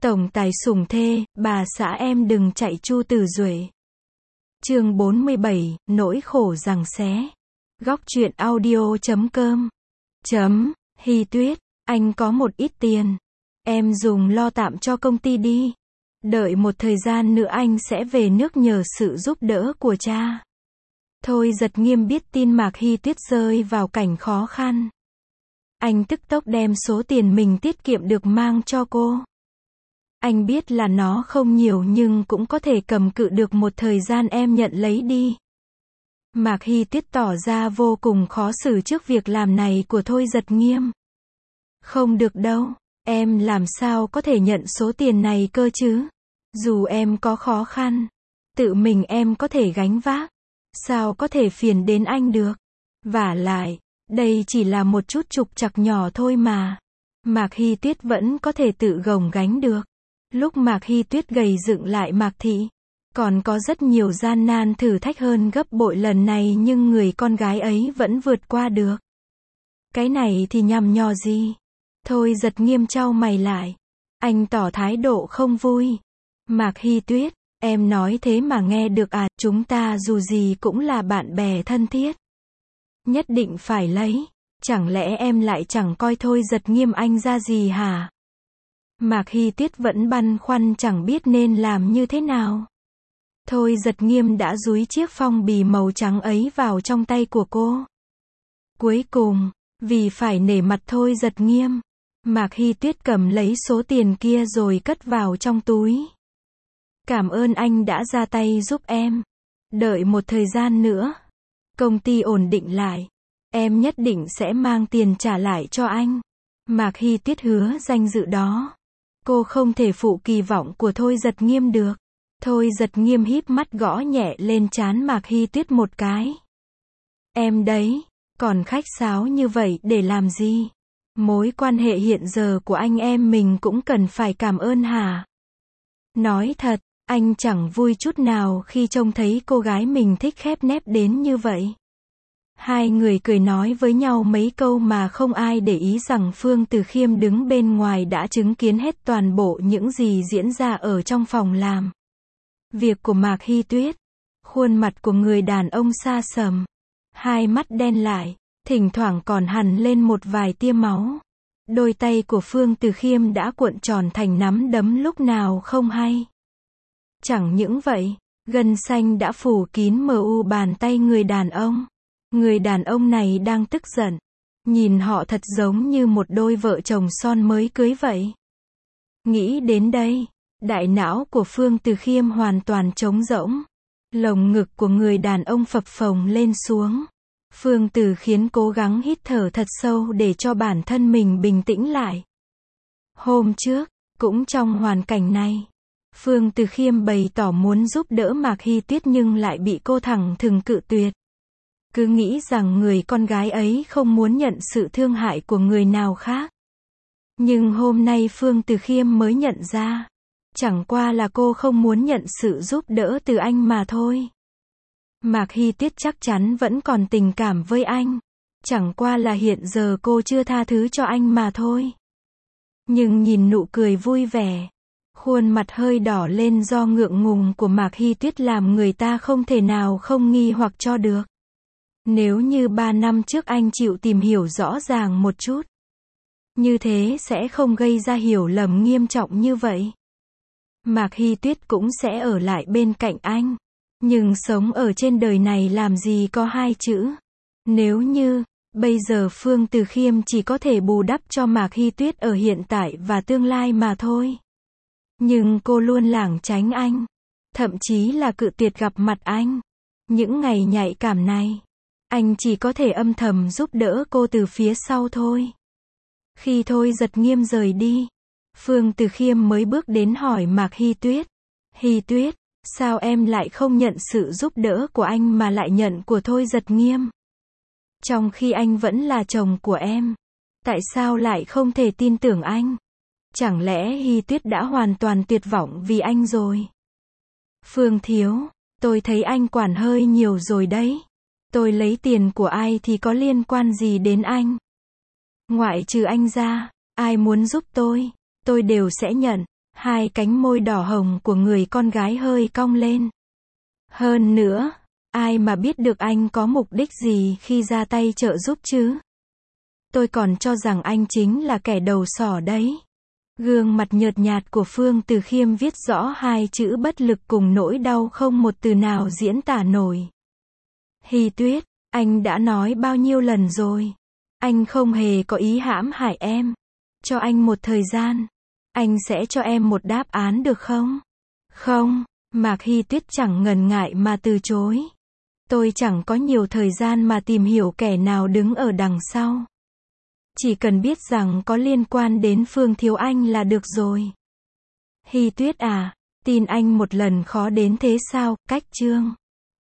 Tổng tài sủng thê, bà xã em đừng chạy Chu Tử Duệ. Chương 47, nỗi khổ giằng xé. Góc truyện audio.com. Hy Tuyết, anh có một ít tiền. Em dùng lo tạm cho công ty đi. Đợi một thời gian nữa anh sẽ về nước nhờ sự giúp đỡ của cha. Thôi Giật Nghiêm biết tin Mạc Hy Tuyết rơi vào cảnh khó khăn. Anh tức tốc đem số tiền mình tiết kiệm được mang cho cô. Anh biết là nó không nhiều nhưng cũng có thể cầm cự được một thời gian, em nhận lấy đi. Mạc Hy Tuyết tỏ ra vô cùng khó xử trước việc làm này của Thôi Giật Nghiêm. Không được đâu, em làm sao có thể nhận số tiền này cơ chứ? Dù em có khó khăn, tự mình em có thể gánh vác. Sao có thể phiền đến anh được? Vả lại, đây chỉ là một chút trục trặc nhỏ thôi mà. Mạc Hy Tuyết vẫn có thể tự gồng gánh được. Lúc Mạc Hy Tuyết gầy dựng lại Mạc Thị, còn có rất nhiều gian nan thử thách hơn gấp bội lần này nhưng người con gái ấy vẫn vượt qua được. Cái này thì nhằm nhò gì? Thôi Giật Nghiêm chau mày lại. Anh tỏ thái độ không vui. Mạc Hy Tuyết, em nói thế mà nghe được à? Chúng ta dù gì cũng là bạn bè thân thiết. Nhất định phải lấy. Chẳng lẽ em lại chẳng coi Thôi Giật Nghiêm anh ra gì hả? Mạc Hy Tuyết vẫn băn khoăn chẳng biết nên làm như thế nào. Thôi Giật Nghiêm đã dúi chiếc phong bì màu trắng ấy vào trong tay của cô. Cuối cùng, vì phải nể mặt Thôi Giật Nghiêm, Mạc Hy Tuyết cầm lấy số tiền kia rồi cất vào trong túi. Cảm ơn anh đã ra tay giúp em. Đợi một thời gian nữa, công ty ổn định lại, em nhất định sẽ mang tiền trả lại cho anh. Mạc Hy Tuyết hứa danh dự đó. Cô không thể phụ kỳ vọng của Thôi Giật Nghiêm được. Thôi Giật Nghiêm híp mắt gõ nhẹ lên trán Mạc Hy Tuyết một cái. Em đấy, còn khách sáo như vậy để làm gì? Mối quan hệ hiện giờ của anh em mình cũng cần phải cảm ơn hả? Nói thật, anh chẳng vui chút nào khi trông thấy cô gái mình thích khép nép đến như vậy. Hai người cười nói với nhau mấy câu mà không ai để ý rằng Phương Từ Khiêm đứng bên ngoài đã chứng kiến hết toàn bộ những gì diễn ra ở trong phòng làm việc của Mạc Hy Tuyết. Khuôn mặt của người đàn ông xa sầm, hai mắt đen lại, thỉnh thoảng còn hằn lên một vài tia máu. Đôi tay của Phương Từ Khiêm đã cuộn tròn thành nắm đấm lúc nào không hay. Chẳng những vậy, gân xanh đã phủ kín mờ u bàn tay người đàn ông. Người đàn ông này đang tức giận. Nhìn họ thật giống như một đôi vợ chồng son mới cưới vậy. Nghĩ đến đây, đại não của Phương Từ Khiêm hoàn toàn trống rỗng. Lồng ngực của người đàn ông phập phồng lên xuống. Phương Từ khiến cố gắng hít thở thật sâu để cho bản thân mình bình tĩnh lại. Hôm trước, cũng trong hoàn cảnh này, Phương Từ Khiêm bày tỏ muốn giúp đỡ Mạc Hy Tuyết nhưng lại bị cô thẳng thừng cự tuyệt. Cứ nghĩ rằng người con gái ấy không muốn nhận sự thương hại của người nào khác. Nhưng hôm nay Phương Từ Khiêm mới nhận ra, chẳng qua là cô không muốn nhận sự giúp đỡ từ anh mà thôi. Mạc Hy Tuyết chắc chắn vẫn còn tình cảm với anh. Chẳng qua là hiện giờ cô chưa tha thứ cho anh mà thôi. Nhưng nhìn nụ cười vui vẻ, khuôn mặt hơi đỏ lên do ngượng ngùng của Mạc Hy Tuyết làm người ta không thể nào không nghi hoặc cho được. Nếu như 3 năm trước anh chịu tìm hiểu rõ ràng một chút, như thế sẽ không gây ra hiểu lầm nghiêm trọng như vậy. Mạc Hy Tuyết cũng sẽ ở lại bên cạnh anh. Nhưng sống ở trên đời này làm gì có hai chữ. Nếu như, bây giờ Phương Từ Khiêm chỉ có thể bù đắp cho Mạc Hy Tuyết ở hiện tại và tương lai mà thôi. Nhưng cô luôn lảng tránh anh. Thậm chí là cự tuyệt gặp mặt anh. Những ngày nhạy cảm này, anh chỉ có thể âm thầm giúp đỡ cô từ phía sau thôi. Khi Thôi Giật Nghiêm rời đi, Phương Từ Khiêm mới bước đến hỏi Mạc Hy Tuyết. Hy Tuyết, sao em lại không nhận sự giúp đỡ của anh mà lại nhận của Thôi Giật Nghiêm? Trong khi anh vẫn là chồng của em, tại sao lại không thể tin tưởng anh? Chẳng lẽ Hy Tuyết đã hoàn toàn tuyệt vọng vì anh rồi? Phương thiếu, tôi thấy anh quản hơi nhiều rồi đấy. Tôi lấy tiền của ai thì có liên quan gì đến anh? Ngoại trừ anh ra, ai muốn giúp tôi đều sẽ nhận. Hai cánh môi đỏ hồng của người con gái hơi cong lên. Hơn nữa, ai mà biết được anh có mục đích gì khi ra tay trợ giúp chứ? Tôi còn cho rằng anh chính là kẻ đầu sỏ đấy. Gương mặt nhợt nhạt của Phương Từ Khiêm viết rõ hai chữ bất lực cùng nỗi đau không một từ nào diễn tả nổi. Hy Tuyết, anh đã nói bao nhiêu lần rồi. Anh không hề có ý hãm hại em. Cho anh một thời gian. Anh sẽ cho em một đáp án được không? Không, Mạc Hy Tuyết chẳng ngần ngại mà từ chối. Tôi chẳng có nhiều thời gian mà tìm hiểu kẻ nào đứng ở đằng sau. Chỉ cần biết rằng có liên quan đến Phương Thiếu Anh là được rồi. Hy Tuyết à, tin anh một lần khó đến thế sao? Cách chương